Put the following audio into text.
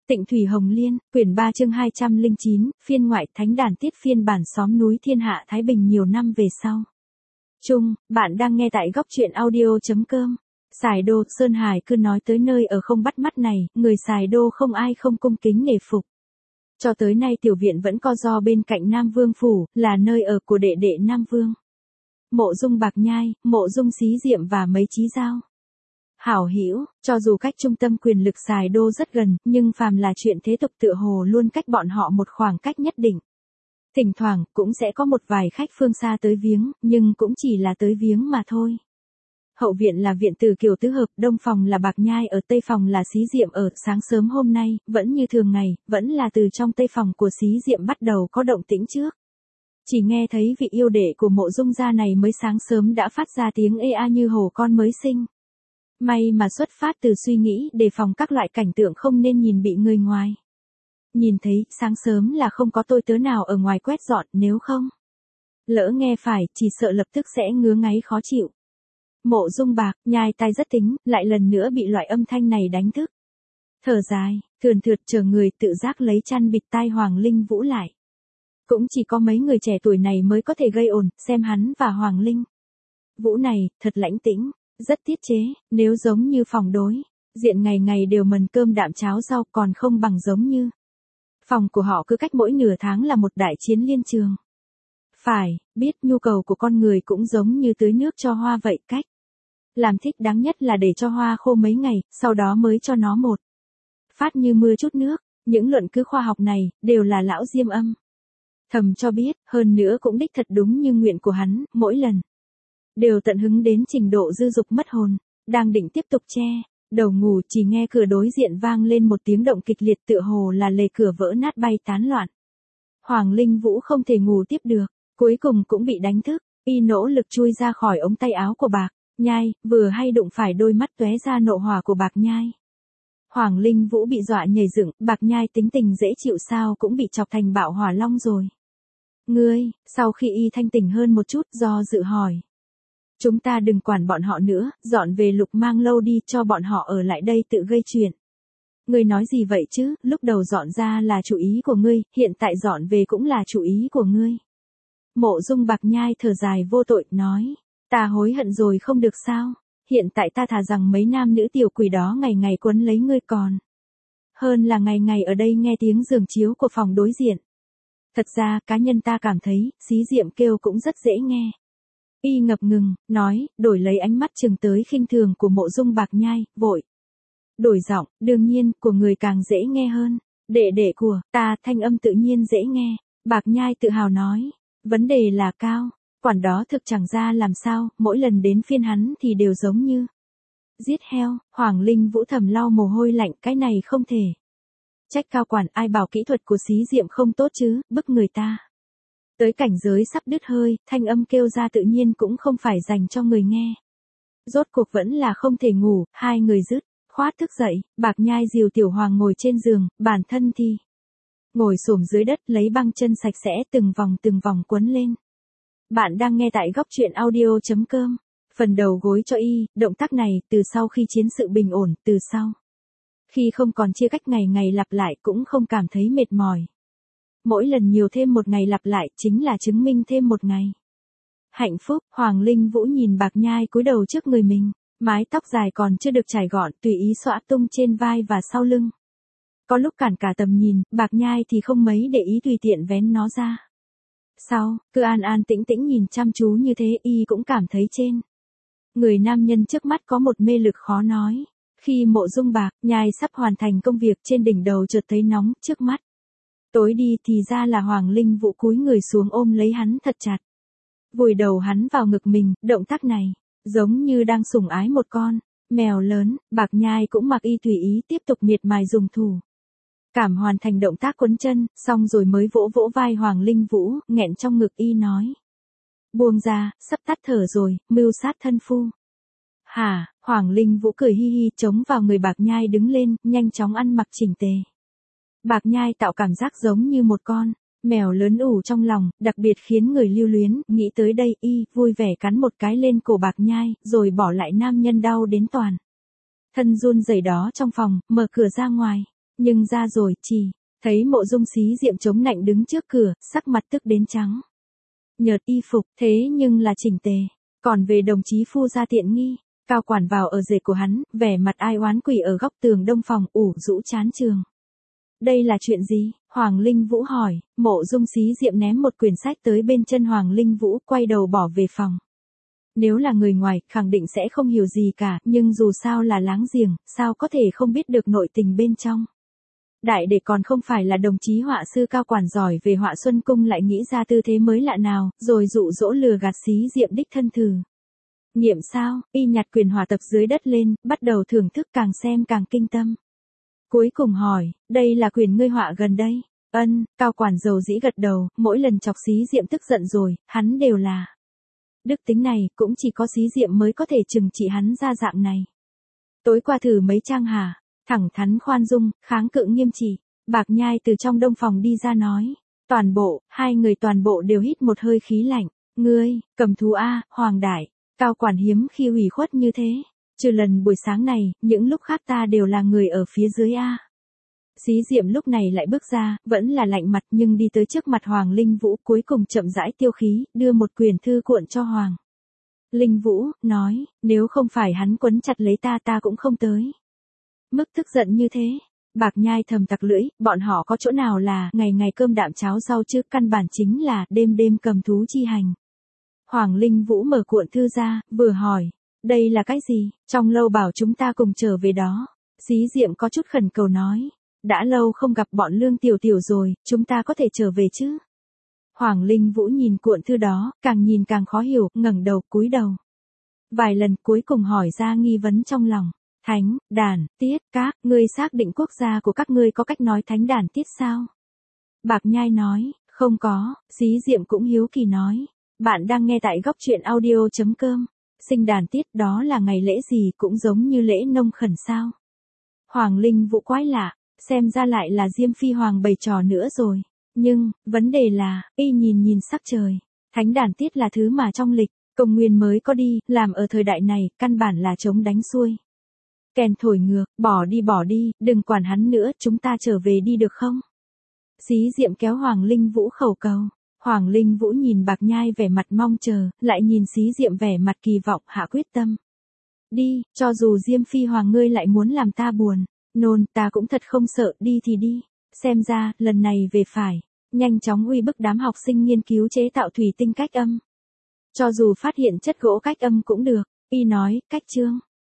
Tịnh Thủy Hồng Liên, quyển 3 chương 209, phiên ngoại thánh đàn tiết phiên bản xóm núi thiên hạ Thái Bình nhiều năm về sau. Bạn đang nghe tại góc truyện audio.com. Sài Đô, Sơn Hải cứ nói tới nơi ở không bắt mắt này, người Sài Đô không ai không cung kính nể phục. Cho tới nay tiểu viện vẫn co ro bên cạnh Nam Vương Phủ, là nơi ở của đệ đệ Nam Vương. Mộ Dung Bạc Nhai, Mộ Dung Xí Diệm và mấy chí giao. Hảo hữu, cho dù cách trung tâm quyền lực Sài Đô rất gần, nhưng phàm là chuyện thế tục tựa hồ luôn cách bọn họ một khoảng cách nhất định. Thỉnh thoảng, cũng sẽ có một vài khách phương xa tới viếng, nhưng cũng chỉ là tới viếng mà thôi. Hậu viện là viện từ kiểu tứ hợp, đông phòng là Bạc Nhai ở, tây phòng là Xí Diệm ở. Sáng sớm hôm nay, vẫn như thường ngày, vẫn là từ trong tây phòng của Xí Diệm bắt đầu có động tĩnh trước. Chỉ nghe thấy vị yêu đệ của Mộ Dung gia này mới sáng sớm đã phát ra tiếng ê a như hổ con mới sinh. May mà xuất phát từ suy nghĩ đề phòng các loại cảnh tượng không nên nhìn bị người ngoài. Nhìn thấy, sáng sớm là không có tôi tớ nào ở ngoài quét dọn, nếu không lỡ nghe phải, chỉ sợ lập tức sẽ ngứa ngáy khó chịu. Mộ Dung Bạc Nhai tai rất tính, lại lần nữa bị loại âm thanh này đánh thức. Thở dài, thườn thượt chờ người tự giác lấy chăn bịt tai Hoàng Linh Vũ lại. Cũng chỉ có mấy người trẻ tuổi này mới có thể gây ồn, xem hắn và Hoàng Linh Vũ này, thật lãnh tĩnh. Rất tiết chế, nếu giống như phòng đối diện ngày ngày đều mần cơm đạm cháo rau còn không bằng giống như phòng của họ cứ cách mỗi nửa tháng là một đại chiến liên trường. Phải, biết nhu cầu của con người cũng giống như tưới nước cho hoa vậy, cách làm thích đáng nhất là để cho hoa khô mấy ngày, sau đó mới cho nó một phát như mưa chút nước. Những luận cứ khoa học này, đều là lão Diêm Âm thầm cho biết, hơn nữa cũng đích thật đúng như nguyện của hắn, mỗi lần đều tận hứng đến trình độ dư dục mất hồn. Đang định tiếp tục che đầu ngủ, chỉ nghe cửa đối diện vang lên một tiếng động kịch liệt, tựa hồ là lề cửa vỡ nát bay tán loạn. Hoàng Linh Vũ không thể ngủ tiếp được, cuối cùng cũng bị đánh thức. Y nỗ lực chui ra khỏi ống tay áo của Bạc Nhai, vừa hay đụng phải đôi mắt tóe ra nộ hỏa của Bạc Nhai. Hoàng Linh Vũ bị dọa nhảy dựng, Bạc Nhai tính tình dễ chịu sao cũng bị chọc thành bạo hỏa long rồi. Ngươi, sau khi y thanh tỉnh hơn một chút, do dự hỏi. Chúng ta đừng quản bọn họ nữa, dọn về Lục Mang lâu đi, cho bọn họ ở lại đây tự gây chuyện. Ngươi nói gì vậy chứ, lúc đầu dọn ra là chủ ý của ngươi, hiện tại dọn về cũng là chủ ý của ngươi. Mộ Dung Bạc Nhai thở dài vô tội, nói, ta hối hận rồi không được sao, hiện tại ta thà rằng mấy nam nữ tiểu quỷ đó ngày ngày quấn lấy ngươi còn hơn là ngày ngày ở đây nghe tiếng giường chiếu của phòng đối diện. Thật ra, cá nhân ta cảm thấy, Xí Diệm kêu cũng rất dễ nghe. Y ngập ngừng, nói, đổi lấy ánh mắt chừng tới khinh thường của Mộ Dung Bạc Nhai, vội đổi giọng, đương nhiên, của người càng dễ nghe hơn. Đệ đệ của ta, thanh âm tự nhiên dễ nghe. Bạc Nhai tự hào nói, vấn đề là cao, quản đó thực chẳng ra làm sao, mỗi lần đến phiên hắn thì đều giống như giết heo. Hoàng Linh Vũ thầm lau mồ hôi lạnh, cái này không thể trách cao quản, ai bảo kỹ thuật của Xí Diệm không tốt chứ, bức người ta tới cảnh giới sắp đứt hơi. Thanh âm kêu ra tự nhiên cũng không phải dành cho người nghe. Rốt cuộc vẫn là không thể ngủ, hai người dứt khoát thức dậy. Bạc Nhai dìu Tiểu Hoàng ngồi trên giường, bản thân thì ngồi xổm dưới đất, lấy băng chân sạch sẽ từng vòng quấn lên. Bạn đang nghe tại góc truyện audio.com. Phần đầu gối cho y, động tác này, từ sau khi chiến sự bình ổn, từ sau khi không còn chia cách ngày ngày lặp lại, cũng không cảm thấy mệt mỏi. Mỗi lần nhiều thêm một ngày lặp lại, chính là chứng minh thêm một ngày hạnh phúc. Hoàng Linh Vũ nhìn Bạc Nhai cúi đầu trước người mình, mái tóc dài còn chưa được chải gọn, tùy ý xõa tung trên vai và sau lưng. Có lúc cản cả tầm nhìn, Bạc Nhai thì không mấy để ý, tùy tiện vén nó ra. Sau, cứ an an tĩnh tĩnh nhìn chăm chú như thế, y cũng cảm thấy trên người nam nhân trước mắt có một mê lực khó nói. Khi Mộ Dung Bạc Nhai sắp hoàn thành công việc, trên đỉnh đầu chợt thấy nóng, trước mắt tối đi, thì ra là Hoàng Linh Vũ cúi người xuống ôm lấy hắn thật chặt, vùi đầu hắn vào ngực mình. Động tác này giống như đang sủng ái một con mèo lớn. Bạc Nhai cũng mặc y tùy ý tiếp tục miệt mài dùng thủ cảm hoàn thành động tác quấn chân, xong rồi mới vỗ vỗ vai Hoàng Linh Vũ, nghẹn trong ngực. Y nói, buông ra, sắp tắt thở rồi, mưu sát thân phu. Hả? Hoàng Linh Vũ cười hi hi, chống vào người Bạc Nhai đứng lên, nhanh chóng ăn mặc chỉnh tề. Bạc Nhai tạo cảm giác giống như một con mèo lớn ủ trong lòng, đặc biệt khiến người lưu luyến. Nghĩ tới đây, y vui vẻ cắn một cái lên cổ Bạc Nhai, rồi bỏ lại nam nhân đau đến toàn thân run rẩy đó trong phòng, mở cửa ra ngoài. Nhưng ra rồi, thấy Mộ Dung Xí Diệm chống nạnh đứng trước cửa, sắc mặt tức đến trắng nhợt, y phục, thế nhưng là chỉnh tề. Còn về đồng chí Phu gia tiện nghi, Cao quản vào ở rể của hắn, vẻ mặt ai oán quỷ ở góc tường đông phòng, ủ rũ chán trường. Đây là chuyện gì? Hoàng Linh Vũ hỏi. Mộ Dung Xí Diệm ném một quyển sách tới bên chân Hoàng Linh Vũ, quay đầu bỏ về phòng. Nếu là người ngoài, khẳng định sẽ không hiểu gì cả, nhưng dù sao là láng giềng, sao có thể không biết được nội tình bên trong. Đại đệ còn không phải là đồng chí họa sư Cao quản giỏi về họa Xuân Cung lại nghĩ ra tư thế mới lạ nào, rồi dụ dỗ lừa gạt Xí Diệm đích thân thử nghiệm sao. Y nhặt quyền hỏa tập dưới đất lên, bắt đầu thưởng thức, càng xem càng kinh tâm. Cuối cùng hỏi, đây là quyền ngươi họa gần đây? Ân, Cao quản dầu dĩ gật đầu, mỗi lần chọc Xí Diệm tức giận rồi, hắn đều là. Đức tính này, cũng chỉ có Xí Diệm mới có thể trừng trị hắn ra dạng này. Tối qua thử mấy trang hả? Thẳng thắn khoan dung, kháng cự nghiêm trị. Bạc Nhai từ trong đông phòng đi ra nói. Toàn bộ, hai người toàn bộ đều hít một hơi khí lạnh. Ngươi, cầm thú A, Hoàng đại. Cao quản hiếm khi ủy khuất như thế. Trừ lần buổi sáng này, những lúc khác ta đều là người ở phía dưới A. Xí Diệm lúc này lại bước ra, vẫn là lạnh mặt nhưng đi tới trước mặt Hoàng Linh Vũ, cuối cùng chậm rãi tiêu khí, đưa một quyển thư cuộn cho Hoàng Linh Vũ, nói, nếu không phải hắn quấn chặt lấy ta cũng không tới. Mức tức giận như thế. Bạc Nhai thầm tặc lưỡi, bọn họ có chỗ nào là ngày ngày cơm đạm cháo rau chứ, căn bản chính là đêm đêm cầm thú chi hành. Hoàng Linh Vũ mở cuộn thư ra, vừa hỏi, đây là cái gì? Trong lâu bảo chúng ta cùng trở về đó. Xí Diệm có chút khẩn cầu nói, đã lâu không gặp bọn Lương tiểu tiểu rồi, chúng ta có thể trở về chứ? Hoàng Linh Vũ nhìn cuộn thư đó, càng nhìn càng khó hiểu, ngẩng đầu, cúi đầu. Vài lần cuối cùng hỏi ra nghi vấn trong lòng. Thánh, đàn, tiết, các, ngươi xác định quốc gia của các ngươi có cách nói thánh đàn tiết sao? Bạc Nhai nói, không có. Xí Diệm cũng hiếu kỳ nói, bạn đang nghe tại góc truyện audio.com. Sinh đàn tiết đó là ngày lễ gì, cũng giống như lễ nông khẩn sao? Hoàng Linh Vũ quái lạ, xem ra lại là Diêm Phi Hoàng bày trò nữa rồi. Nhưng, vấn đề là, y nhìn sắc trời. Thánh đàn tiết là thứ mà trong lịch Công nguyên mới có đi, làm ở thời đại này, căn bản là chống đánh xuôi. Kèn thổi ngược, bỏ đi, đừng quản hắn nữa, chúng ta trở về đi được không? Xí Diệm kéo Hoàng Linh Vũ khẩu cầu. Hoàng Linh Vũ nhìn Bạc Nhai vẻ mặt mong chờ, lại nhìn Xí Diệm vẻ mặt kỳ vọng, hạ quyết tâm. Đi, cho dù Diêm Phi Hoàng ngươi lại muốn làm ta buồn, nôn, ta cũng thật không sợ, đi thì đi. Xem ra, lần này về phải, nhanh chóng uy bức đám học sinh nghiên cứu chế tạo thủy tinh cách âm. Cho dù phát hiện chất gỗ cách âm cũng được, y nói, cách chương.